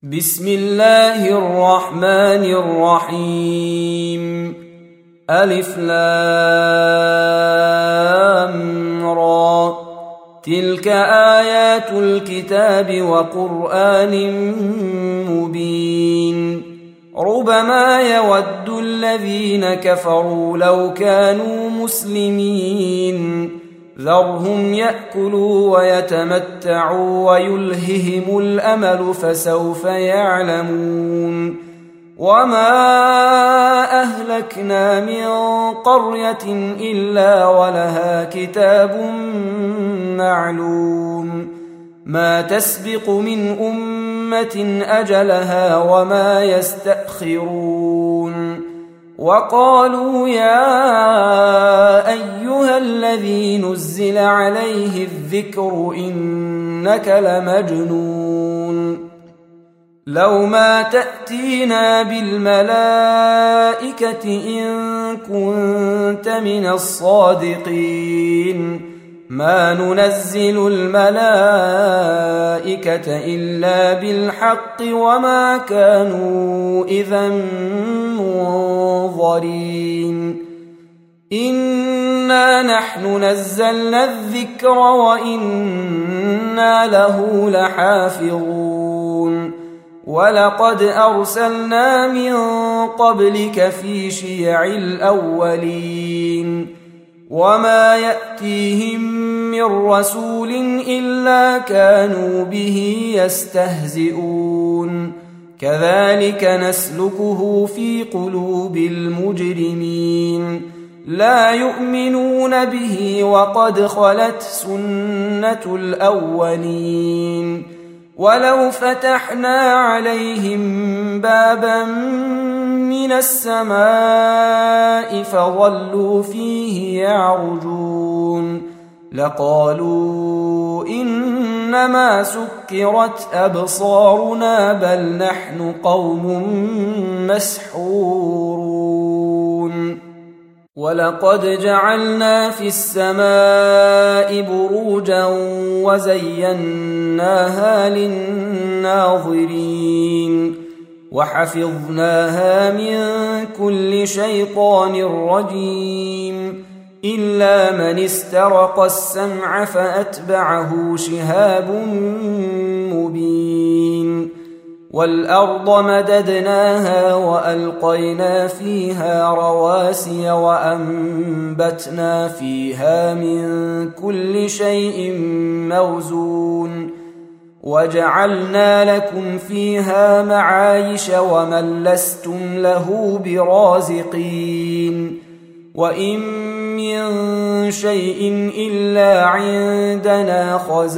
بسم الله الرحمن الرحيم. ألف لام را. تلك آيات الكتاب وقرآن مبين. ربما يود الذين كفروا لو كانوا مسلمين. ذرهم يأكلوا ويتمتعوا ويلههم الأمل فسوف يعلمون. وما أهلكنا من قرية إلا ولها كتاب معلوم. ما تسبق من أمة أجلها وما يستأخرون. وقالوا يا أيها الذي نزل عليه الذكر إنك لمجنون. لو ما تأتينا بالملائكة إن كنت من الصادقين. ما ننزل الملائكة إلا بالحق وما كانوا إذا منظرين. إنا نحن نزلنا الذكر وإنا له لحافظون. ولقد أرسلنا من قبلك في شيع الأولين. وما يأتيهم من رسول إلا كانوا به يستهزئون. كذلك نسلكه في قلوب المجرمين. لا يؤمنون به وقد خلت سنة الأولين. ولو فتحنا عليهم بابا من السماء فظلوا فيه يعرجون لقالوا إنما سكرت أبصارنا بل نحن قوم مسحورون. ولقد جعلنا في السماء بروجا وزيناها للناظرين. وحفظناها من كل شيطان رجيم إلا من استرق السمع فأتبعه شهاب مبين. والأرض مددناها وألقينا فيها رواسي وأنبتنا فيها من كل شيء موزون. وجعلنا لكم فيها معايش ومن لستم له برازقين. وإن من شيء إلا عندنا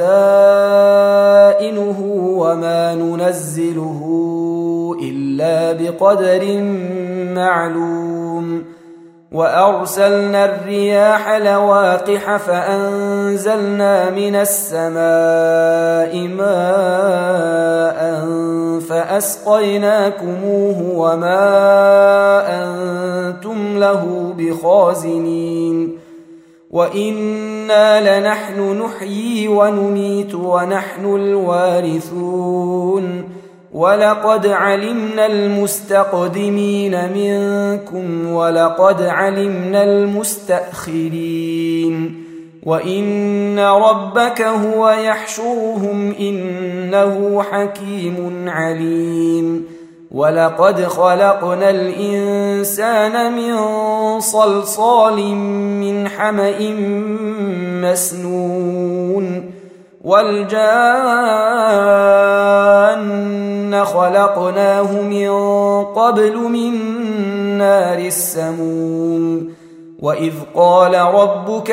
خزائنه وما ننزله إلا بقدر معلوم. وأرسلنا الرياح لواقح فأنزلنا من السماء ماء فأسقيناكموه وما أنتم له بخازنين. وإنا لنحن نحيي ونميت ونحن الوارثون. ولقد علمنا المستقدمين منكم ولقد علمنا المستأخرين. وإن ربك هو يحشرهم إنه حكيم عليم. ولقد خلقنا الإنسان من صلصال من حمأ مسنون. والجان خلقناه من قبل من نار السموم. وإذ قال ربك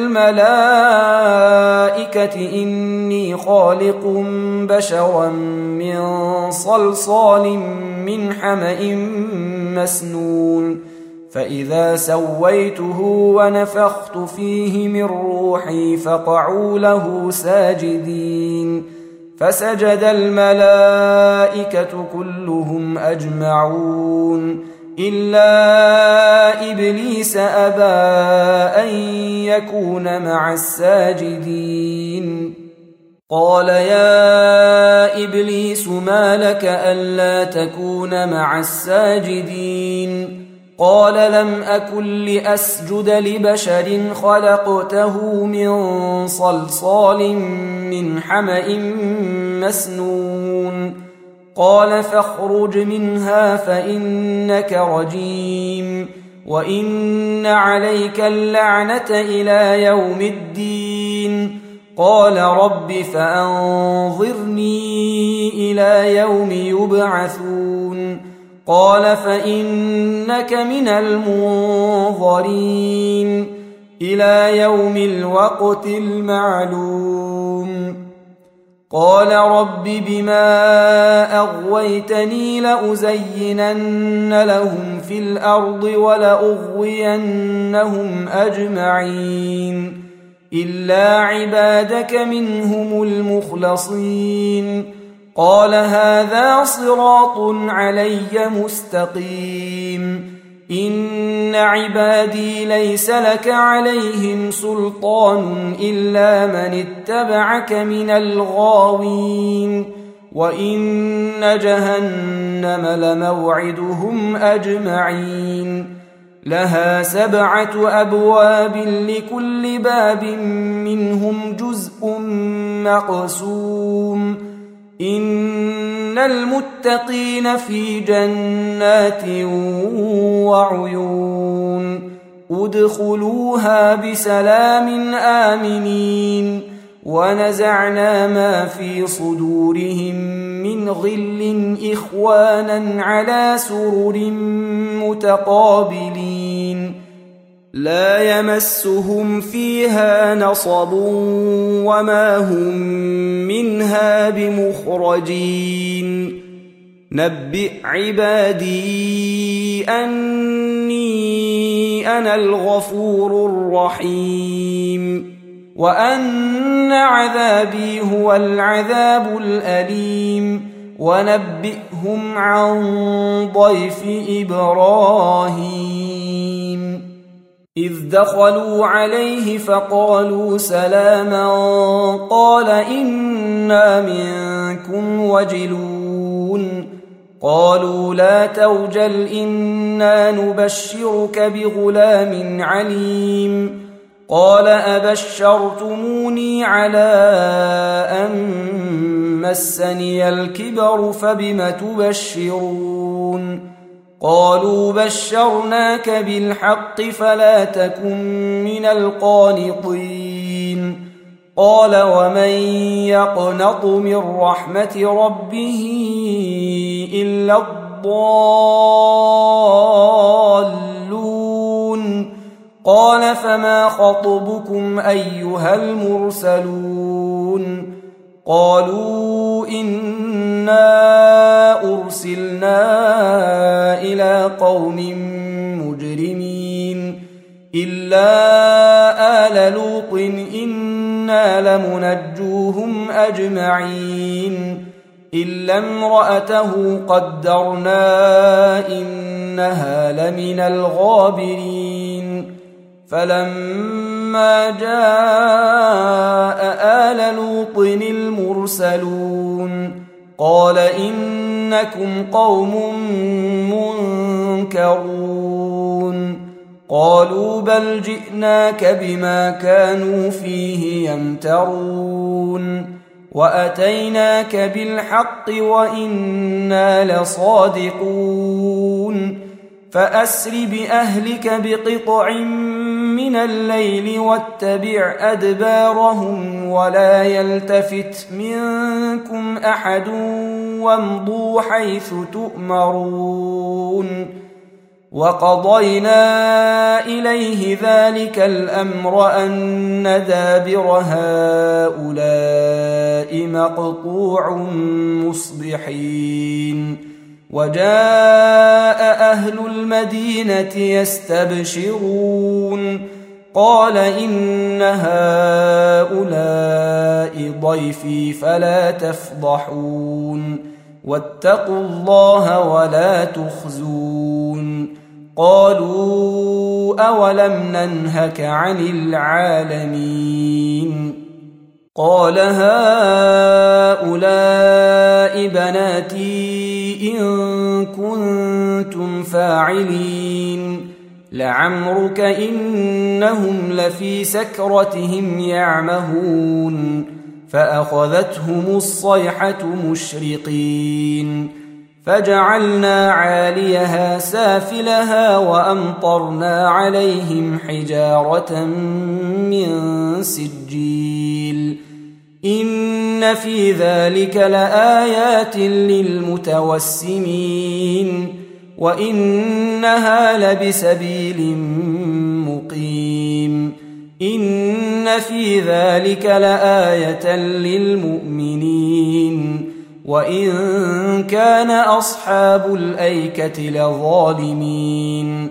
للملائكة إني خالق بشرا من صلصال من حمأ مسنون. فإذا سويته ونفخت فيه من روحي فقعوا له ساجدين. فسجد الملائكة كلهم أجمعون إلا إبليس أبى أن يكون مع الساجدين. قال يا إبليس ما لك ألا تكون مع الساجدين قال لم أكن لأسجد لبشر خلقته من صلصال من حمأ مسنون قال فاخرج منها فإنك رجيم وإن عليك اللعنة إلى يوم الدين قال رب فأنظرني إلى يوم يبعثون قال فإنك من المنظرين إلى يوم الوقت المعلوم قال رب بما أغويتني لأزينن لهم في الأرض ولأغوينهم أجمعين إلا عبادك منهم المخلصين قال هذا صراط علي مستقيم إن عبادي ليس لك عليهم سلطان إلا من اتبعك من الغاوين وإن جهنم لموعدهم أجمعين لها 7 أبواب لكل باب منهم جزء مقسوم إن المتقين في جنات وعيون ادخلوها بسلام آمنين ونزعنا ما في صدورهم من غل إخوانا على سرر متقابلين لا يمسهم فيها نصب وما هم منها بمخرجين نبئ عبادي أني أنا الغفور الرحيم وأن عذابي هو العذاب الأليم ونبئهم عن ضيف إبراهيم إذ دخلوا عليه فقالوا سلاما قال إنا منكم وجلون قالوا لا توجل إنا نبشرك بغلام عليم قال أبشرتموني على أن مسني الكبر فبم تبشرون قالوا بشرناك بالحق فلا تكن من القانطين قال ومن يقنط من رحمة ربه إلا الضالون قال فما خطبكم أيها المرسلون قالوا إنا أرسلنا إلى قوم مجرمين إلا آل لوط إنا لمنجوهم أجمعين إلا امرأته قدرنا إنها لمن الغابرين فلما جاء آل لوط المرسلون قال إنكم قوم منكرون قالوا بل جئناك بما كانوا فيه يمترون وأتيناك بالحق وإنا لصادقون فأسر بأهلك بقطع من الليل واتبع أدبارهم ولا يلتفت منكم أحد وامضوا حيث تؤمرون وقضينا إليه ذلك الأمر أن دابر هؤلاء مقطوع مصبحين وجاء أهل المدينة يستبشرون قال إن هؤلاء ضيفي فلا تفضحون واتقوا الله ولا تخزون قالوا أولم ننهك عن العالمين قال هؤلاء بناتي إن كنتم فاعلين لعمرك إنهم لفي سكرتهم يعمهون فأخذتهم الصيحة مشرقين فجعلنا عاليها سافلها وأمطرنا عليهم حجارة من سجيل إن في ذلك لآيات للمتوسمين وإنها لبسبيل مقيم إن في ذلك لآية للمؤمنين وإن كان أصحاب الأيكة لظالمين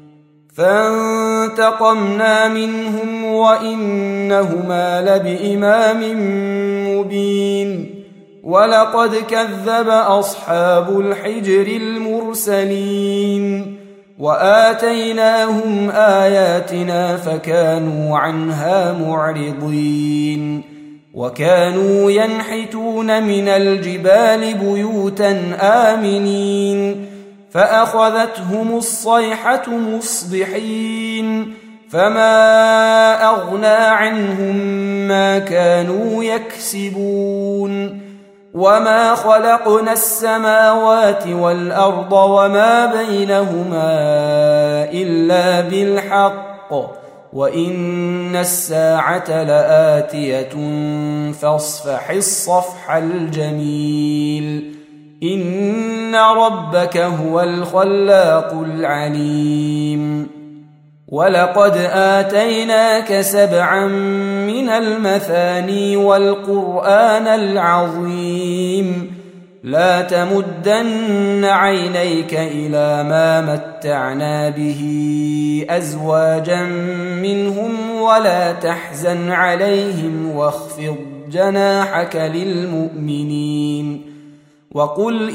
فانتقمنا منهم وإنهما لبإمام مبين ولقد كذب أصحاب الحجر المرسلين وآتيناهم آياتنا فكانوا عنها معرضين وكانوا ينحتون من الجبال بيوتا آمنين فأخذتهم الصيحة مصبحين فما أغنى عنهم ما كانوا يكسبون وما خلقنا السماوات والأرض وما بينهما إلا بالحق وإن الساعة لآتية فاصفح الصفح الجميل إن ربك هو الخلاق العليم ولقد آتيناك 7 من المثاني والقرآن العظيم لا تمدن عينيك إلى ما متعنا به أزواجا منهم ولا تحزن عليهم واخفض جناحك للمؤمنين وقل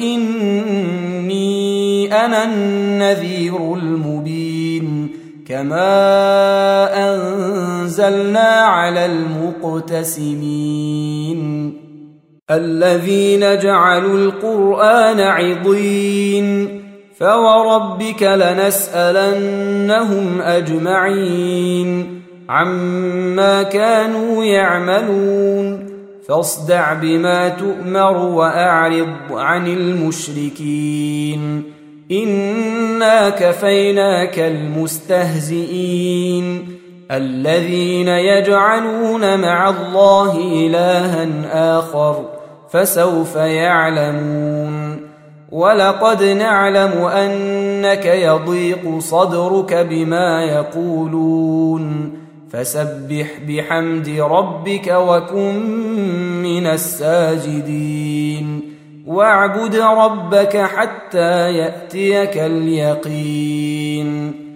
إني أنا النذير المبين كما أنزلنا على المقتسمين الذين جعلوا القرآن عضين فوربك لنسألنهم أجمعين عما كانوا يعملون فاصدع بما تؤمر وأعرض عن المشركين إنا كفيناك المستهزئين الذين يجعلون مع الله إلها آخر فسوف يعلمون ولقد نعلم أنك يضيق صدرك بما يقولون فسبح بحمد ربك وكن من الساجدين واعبد ربك حتى يأتيك اليقين